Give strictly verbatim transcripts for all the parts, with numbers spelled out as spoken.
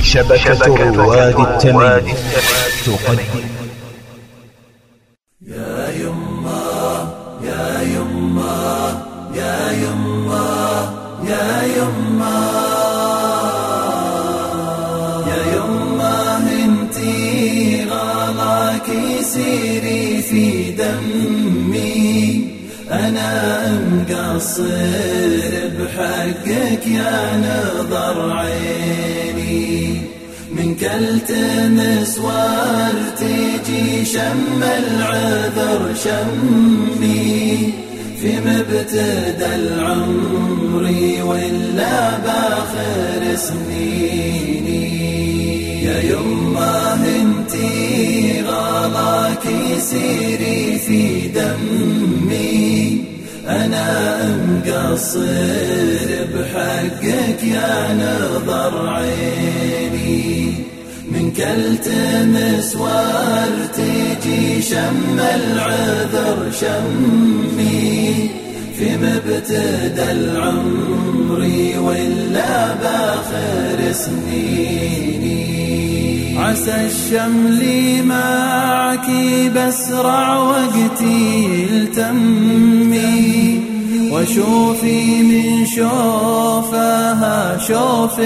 شبكة رواد التميم تقدم. يا يمه يا يمه يا يمه يا يمه يا يمه انتي غلاكي سيري في دمي، أنا مقصر بحقك يا نظر عيني، من كل تمس تجي شم العذر شمي، في مبتدى العمر ولا باخر سنيني. يا يمه انتي غلاكي سيري في دمي، أنا مقصر بحقك يا نظر عيني، من كل تمس تجي شم العذر شمي، في مبتدى العمر ولا باخر سنيني. عسى الشمل معك بسرع وقتي يلتمي، وشوفي من شوفها شوف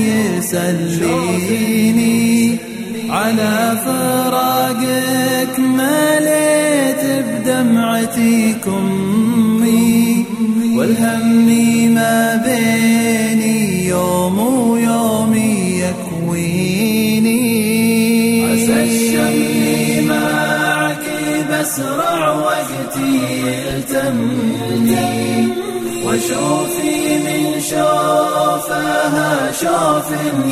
يسليني، على فراقك مليت بدمعتي كمي، والهم ما بيني يوم ويومي يكويني. عسى الشمل معك بسرع وقتي يلتمني، وشوفي من شوفها شوف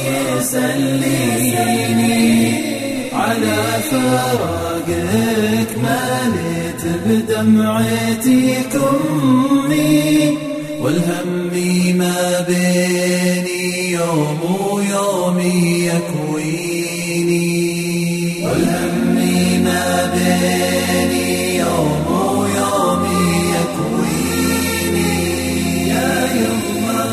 يسليني، على فراقك مليت بدمعتي كمي، والهم ما بيني يوم ويومي يكويني، والهم ما بيني يوم ويومي يكويني. يا يمه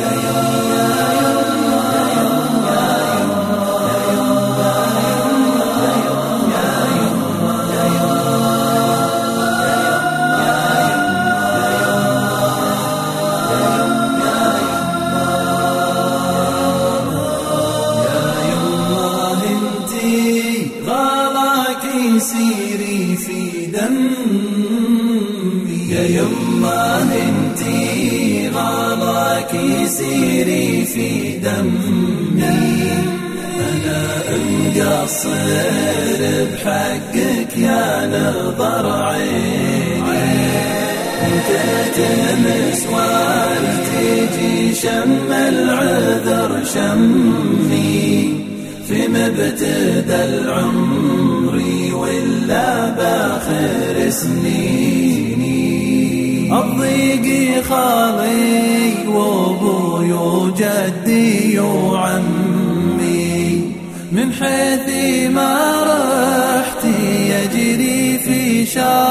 سيري في دمي، يا يمه انتي غلاكي سيري في دمي، أنا مقصر بحقك يا نظر عيني، من كل تمس تجي شم العذر شمي، في مبتدى العمر ولا باخر سنيني. الضيق خالي وابوي وجدي وعمي، من حيث ما رحت يجري في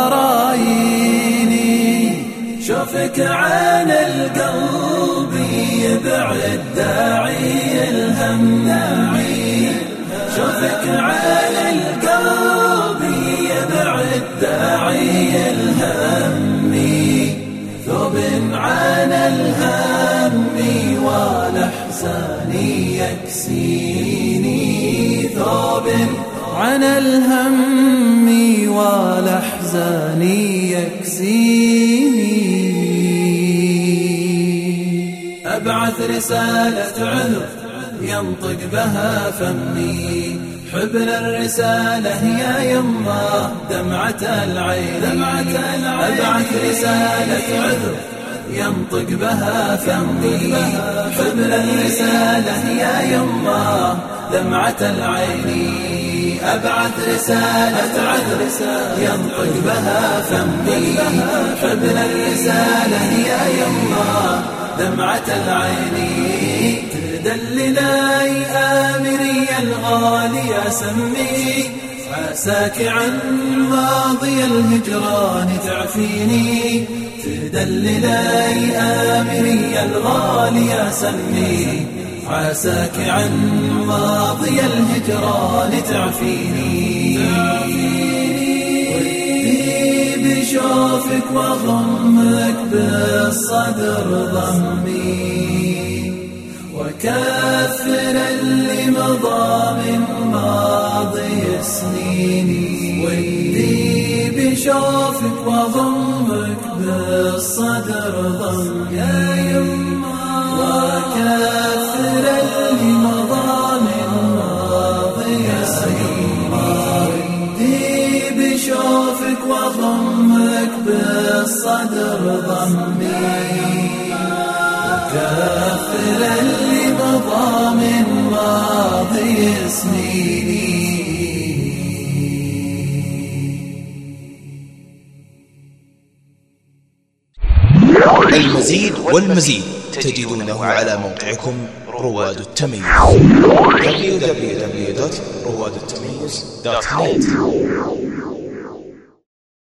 شراييني، شوفك عن القلب يبعد داعي الهم ناعي، شوفك على القلب يبعد داعي الهم، ثوب عن الهم والأحزان يكسيني، ثوب عن الهم والأحزان يكسيني. أبعث رسالة عذر ينطق بها فمي، حبل الرسالة يا يمه دمعة العين، أبعث رسالة عذر ينطق بها فمي، حبل الرسالة يا يمه دمعة العين، أبعث رسالة عذر ينطق بها فمي، حبل الرسالة يا يمه دمعة العين، تدللاي آمري الغالي أسمي، عساك عن ماضي الهجران تعفيني، تدللاي آمري الغالي أسمي، عساك عن ماضي الهجران تعفيني، ودي بشوفك وضمك بالصدر ضمي، وكثر اللي مضى من ماضي سنيني، ودي بشوفك وضمك بالصدر ضمي يا يما، وكثر اللي مضى من ماضي سنيني، ودي بشوفك وضمك بالصدر ضمي، وكثر اللي مضى من ماضي سنيني. المزيد والمزيد تجدونه على موقعكم رواد التميز دبليو دبليو دبليو دوت رواد التميز دوت نت.